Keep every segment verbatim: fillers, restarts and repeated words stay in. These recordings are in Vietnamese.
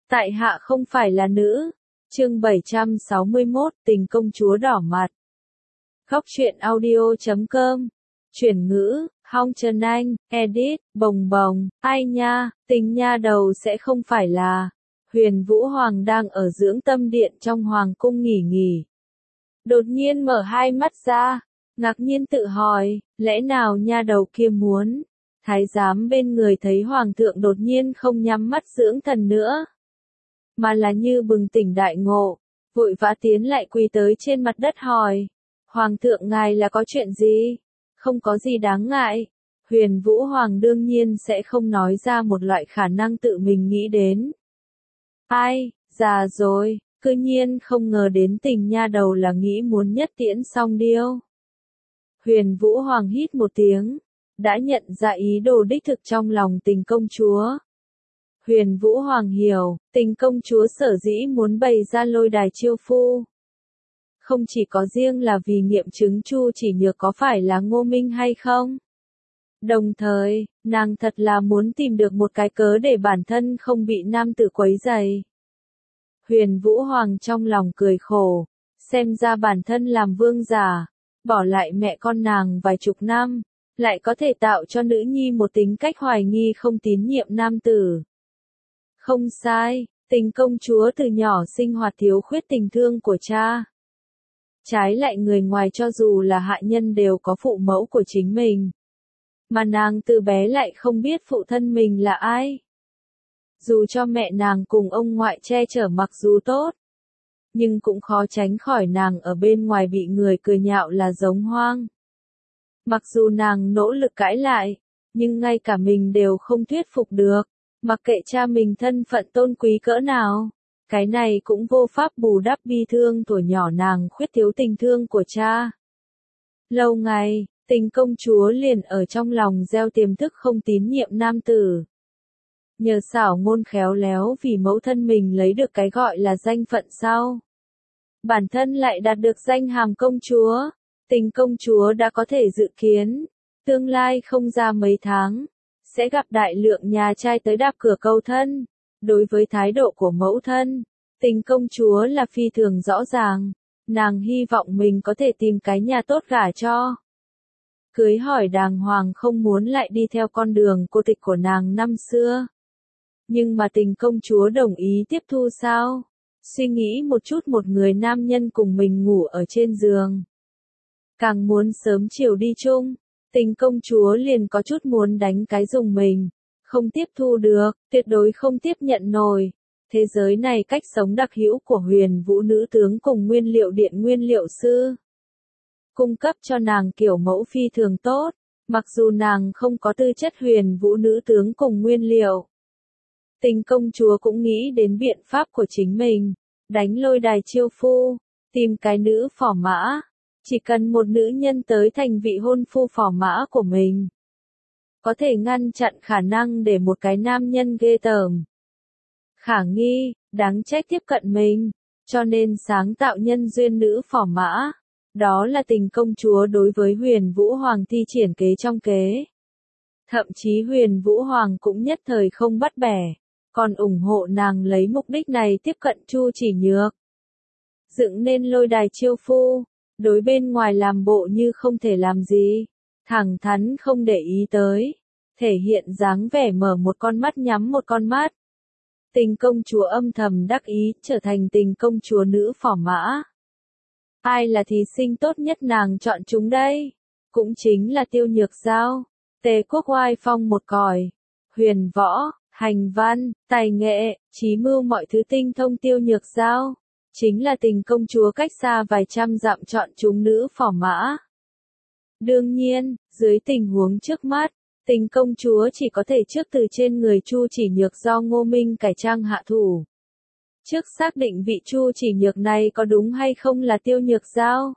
Tại hạ không phải là nữ. Chương bảy trăm sáu mươi mốt, tình công chúa đỏ mặt. Khóc chuyện audio chấm com. Chuyển ngữ, Hong Trần Anh, edit, bồng bồng, ai nha, tình nha đầu sẽ không phải là. Huyền Vũ Hoàng đang ở dưỡng tâm điện trong hoàng cung nghỉ nghỉ. Đột nhiên mở hai mắt ra, ngạc nhiên tự hỏi, lẽ nào nha đầu kia muốn. Thái giám bên người thấy hoàng thượng đột nhiên không nhắm mắt dưỡng thần nữa, mà là như bừng tỉnh đại ngộ, vội vã tiến lại quỳ tới trên mặt đất hỏi, hoàng thượng ngài là có chuyện gì? Không có gì đáng ngại. Huyền Vũ Hoàng đương nhiên sẽ không nói ra một loại khả năng tự mình nghĩ đến. Ai, già rồi, cư nhiên không ngờ đến tình nha đầu là nghĩ muốn nhất tiễn song điêu. Huyền Vũ Hoàng hít một tiếng, đã nhận ra ý đồ đích thực trong lòng tình công chúa. Huyền Vũ Hoàng hiểu, tình công chúa sở dĩ muốn bày ra lôi đài chiêu phu. Không chỉ có riêng là vì nghiệm chứng Chu Chỉ Nhược có phải là Ngô Minh hay không. Đồng thời, nàng thật là muốn tìm được một cái cớ để bản thân không bị nam tử quấy rầy. Huyền Vũ Hoàng trong lòng cười khổ, xem ra bản thân làm vương giả, bỏ lại mẹ con nàng vài chục năm, lại có thể tạo cho nữ nhi một tính cách hoài nghi không tín nhiệm nam tử. Không sai, tình công chúa từ nhỏ sinh hoạt thiếu khuyết tình thương của cha. Trái lại người ngoài cho dù là hạ nhân đều có phụ mẫu của chính mình. Mà nàng từ bé lại không biết phụ thân mình là ai. Dù cho mẹ nàng cùng ông ngoại che chở mặc dù tốt, nhưng cũng khó tránh khỏi nàng ở bên ngoài bị người cười nhạo là giống hoang. Mặc dù nàng nỗ lực cãi lại, nhưng ngay cả mình đều không thuyết phục được, mặc kệ cha mình thân phận tôn quý cỡ nào. Cái này cũng vô pháp bù đắp bi thương tuổi nhỏ nàng khuyết thiếu tình thương của cha. Lâu ngày, tình công chúa liền ở trong lòng gieo tiềm thức không tín nhiệm nam tử. Nhờ xảo ngôn khéo léo vì mẫu thân mình lấy được cái gọi là danh phận sau. Bản thân lại đạt được danh hàm công chúa, tình công chúa đã có thể dự kiến, tương lai không ra mấy tháng, sẽ gặp đại lượng nhà trai tới đạp cửa cầu thân. Đối với thái độ của mẫu thân, tình công chúa là phi thường rõ ràng, nàng hy vọng mình có thể tìm cái nhà tốt gả cho. Cưới hỏi đàng hoàng không muốn lại đi theo con đường cô tịch của nàng năm xưa. Nhưng mà tình công chúa đồng ý tiếp thu sao? Suy nghĩ một chút một người nam nhân cùng mình ngủ ở trên giường. Càng muốn sớm chiều đi chung, tình công chúa liền có chút muốn đánh cái dùng mình. Không tiếp thu được, tuyệt đối không tiếp nhận nổi. Thế giới này cách sống đặc hữu của Huyền Vũ nữ tướng cùng nguyên liệu điện nguyên liệu sư. Cung cấp cho nàng kiểu mẫu phi thường tốt, mặc dù nàng không có tư chất Huyền Vũ nữ tướng cùng nguyên liệu. Tình công chúa cũng nghĩ đến biện pháp của chính mình, đánh lôi đài chiêu phu, tìm cái nữ phò mã. Chỉ cần một nữ nhân tới thành vị hôn phu phò mã của mình, có thể ngăn chặn khả năng để một cái nam nhân ghê tởm, khả nghi, đáng trách tiếp cận mình, cho nên sáng tạo nhân duyên nữ phò mã. Đó là tình công chúa đối với Huyền Vũ Hoàng thi triển kế trong kế. Thậm chí Huyền Vũ Hoàng cũng nhất thời không bắt bẻ, còn ủng hộ nàng lấy mục đích này tiếp cận Chu Chỉ Nhược. Dựng nên lôi đài chiêu phu, đối bên ngoài làm bộ như không thể làm gì, thẳng thắn không để ý tới, thể hiện dáng vẻ mở một con mắt nhắm một con mắt. Tình công chúa âm thầm đắc ý trở thành tình công chúa nữ phò mã. Ai là thí sinh tốt nhất nàng chọn chúng đây? Cũng chính là Tiêu Nhược Giao. Tề Quốc oai phong một còi, huyền võ, hành văn, tài nghệ, trí mưu mọi thứ tinh thông Tiêu Nhược Giao. Chính là tình công chúa cách xa vài trăm dặm chọn chúng nữ phò mã. Đương nhiên, dưới tình huống trước mắt, tình công chúa chỉ có thể trước từ trên người Chu Chỉ Nhược do Ngô Minh cải trang hạ thủ. Trước xác định vị Chu Chỉ Nhược này có đúng hay không là Tiêu Nhược Giao.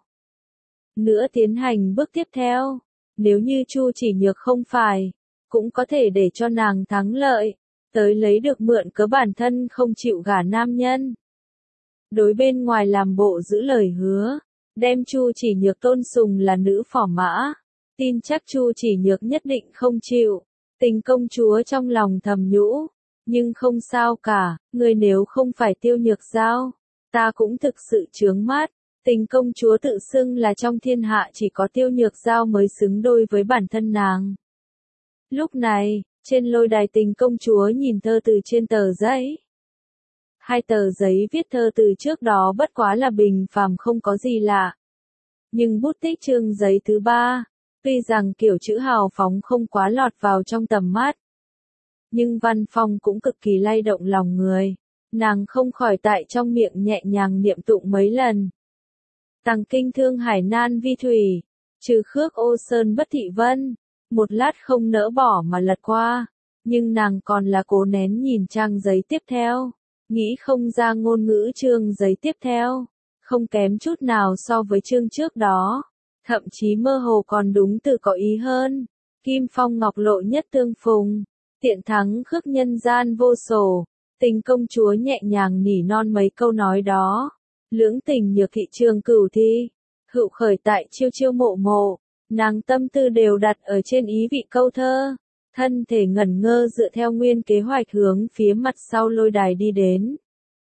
Nữa tiến hành bước tiếp theo, nếu như Chu Chỉ Nhược không phải, cũng có thể để cho nàng thắng lợi, tới lấy được mượn cớ bản thân không chịu gả nam nhân. Đối bên ngoài làm bộ giữ lời hứa, đem Chu Chỉ Nhược tôn sùng là nữ phò mã, tin chắc Chu Chỉ Nhược nhất định không chịu. Tình công chúa trong lòng thầm nhủ, Nhưng không sao cả, người nếu không phải Tiêu Nhược Giao, ta cũng thực sự chướng mắt. Tình công chúa tự xưng là trong thiên hạ chỉ có Tiêu Nhược Giao mới xứng đôi với bản thân nàng. Lúc này, trên lôi đài tình công chúa nhìn thơ từ trên tờ giấy. Hai tờ giấy viết thơ từ trước đó bất quá là bình phàm không có gì lạ. Nhưng bút tích chương giấy thứ ba, tuy rằng kiểu chữ hào phóng không quá lọt vào trong tầm mắt, nhưng văn phong cũng cực kỳ lay động lòng người. Nàng không khỏi tại trong miệng nhẹ nhàng niệm tụng mấy lần. Tằng kinh thương hải nan vi thủy, trừ khước ô sơn bất thị vân. Một lát không nỡ bỏ mà lật qua, nhưng nàng còn là cố nén nhìn trang giấy tiếp theo, nghĩ không ra ngôn ngữ chương giấy tiếp theo, không kém chút nào so với chương trước đó, thậm chí mơ hồ còn đúng từ có ý hơn. Kim phong ngọc lộ nhất tương phùng, tiện thắng khước nhân gian vô sổ. Tình công chúa nhẹ nhàng nỉ non mấy câu nói đó. Lưỡng tình nhược thị trường cửu thi, hữu khởi tại chiêu chiêu mộ mộ. Nàng tâm tư đều đặt ở trên ý vị câu thơ, thân thể ngẩn ngơ dựa theo nguyên kế hoạch hướng phía mặt sau lôi đài đi đến.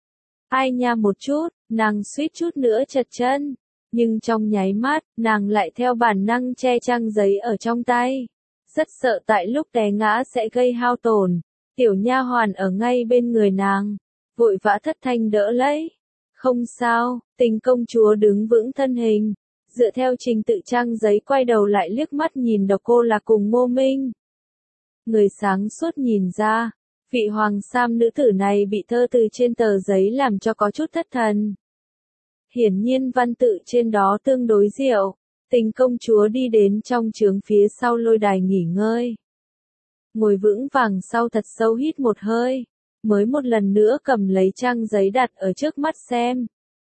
Ai nha một chút, nàng suýt chút nữa trật chân, nhưng trong nháy mắt, nàng lại theo bản năng che trang giấy ở trong tay. Rất sợ tại lúc té ngã sẽ gây hao tổn. Tiểu nha hoàn ở ngay bên người nàng, vội vã thất thanh đỡ lấy. Không sao, tình công chúa đứng vững thân hình. Dựa theo trình tự trang giấy quay đầu lại liếc mắt nhìn Độc Cô Lạc cùng Ngô Minh. Người sáng suốt nhìn ra, vị hoàng sam nữ tử này bị thơ từ trên tờ giấy làm cho có chút thất thần. Hiển nhiên văn tự trên đó tương đối diệu, tình công chúa đi đến trong trướng phía sau lôi đài nghỉ ngơi. Ngồi vững vàng sau thật sâu hít một hơi, mới một lần nữa cầm lấy trang giấy đặt ở trước mắt xem.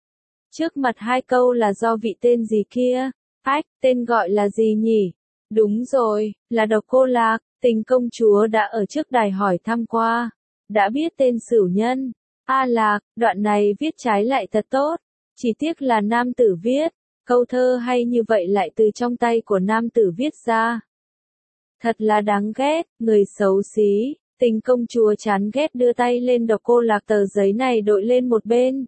Trước mặt hai câu là do vị tên gì kia, ách, tên gọi là gì nhỉ? Đúng rồi, là Độc Cô Lạc, tình công chúa đã ở trước đài hỏi thăm qua, đã biết tên sửu nhân. A Lạc, đoạn này viết trái lại thật tốt, chỉ tiếc là nam tử viết, câu thơ hay như vậy lại từ trong tay của nam tử viết ra. Thật là đáng ghét, người xấu xí, tình công chúa chán ghét đưa tay lên Độc Cô Lạc tờ giấy này đội lên một bên.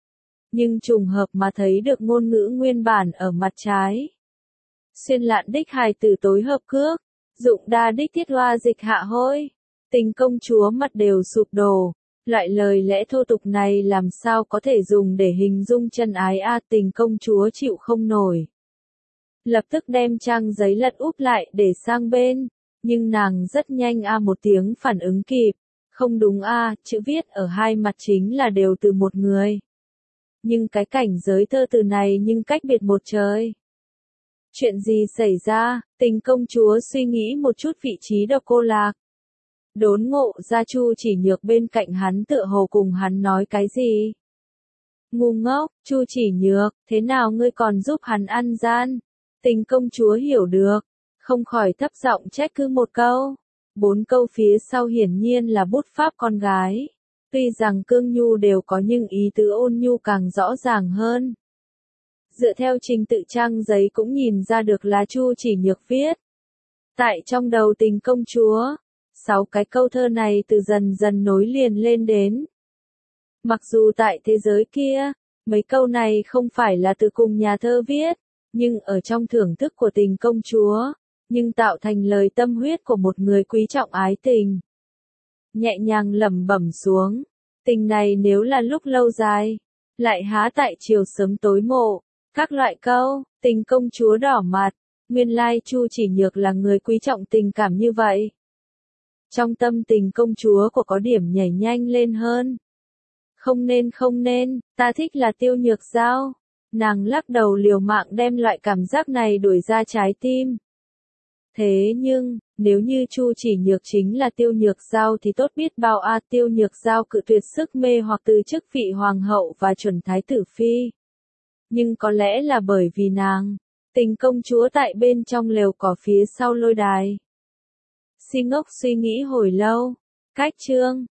Nhưng trùng hợp mà thấy được ngôn ngữ nguyên bản ở mặt trái. Xuyên lạn đích hài tử tối hợp cước, dụng đa đích thiết hoa dịch hạ hôi. Tình công chúa mặt đều sụp đổ, loại lời lẽ thô tục này làm sao có thể dùng để hình dung chân ái a tình công chúa chịu không nổi. Lập tức đem trang giấy lật úp lại để sang bên, nhưng nàng rất nhanh a một tiếng phản ứng kịp. Không đúng a, chữ viết ở hai mặt chính là đều từ một người. Nhưng cái cảnh giới thơ từ này nhưng cách biệt một trời. Chuyện gì xảy ra, tình công chúa suy nghĩ một chút vị trí Độc Cô Lạc. Đốn ngộ ra Chu Chỉ Nhược bên cạnh hắn tựa hồ cùng hắn nói cái gì. Ngu ngốc, Chu Chỉ Nhược, thế nào ngươi còn giúp hắn ăn gian? Tình công chúa hiểu được, không khỏi thấp giọng trách cứ một câu. Bốn câu phía sau hiển nhiên là bút pháp con gái. Tuy rằng cương nhu đều có nhưng ý tứ ôn nhu càng rõ ràng hơn. Dựa theo trình tự trang giấy cũng nhìn ra được là Chu Chỉ Nhược viết. Tại trong đầu tình công chúa, sáu cái câu thơ này từ dần dần nối liền lên đến. Mặc dù tại thế giới kia, mấy câu này không phải là từ cùng nhà thơ viết, nhưng ở trong thưởng thức của tình công chúa, nhưng tạo thành lời tâm huyết của một người quý trọng ái tình. Nhẹ nhàng lẩm bẩm xuống, tình này nếu là lúc lâu dài, lại há tại chiều sớm tối mộ, các loại câu, tình công chúa đỏ mặt, nguyên lai Chu Chỉ Nhược là người quý trọng tình cảm như vậy. Trong tâm tình công chúa của có điểm nhảy nhanh lên hơn. Không nên không nên, ta thích là Tiêu Nhược Giao. Nàng lắc đầu liều mạng đem loại cảm giác này đuổi ra trái tim. Thế nhưng, nếu như Chu Chỉ Nhược chính là Tiêu Nhược Giao thì tốt biết bao a Tiêu Nhược Giao cự tuyệt sức mê hoặc từ chức vị hoàng hậu và chuẩn thái tử phi. Nhưng có lẽ là bởi vì nàng, tình công chúa tại bên trong lều cỏ phía sau lôi đài. Si ngốc suy nghĩ hồi lâu, cách chương,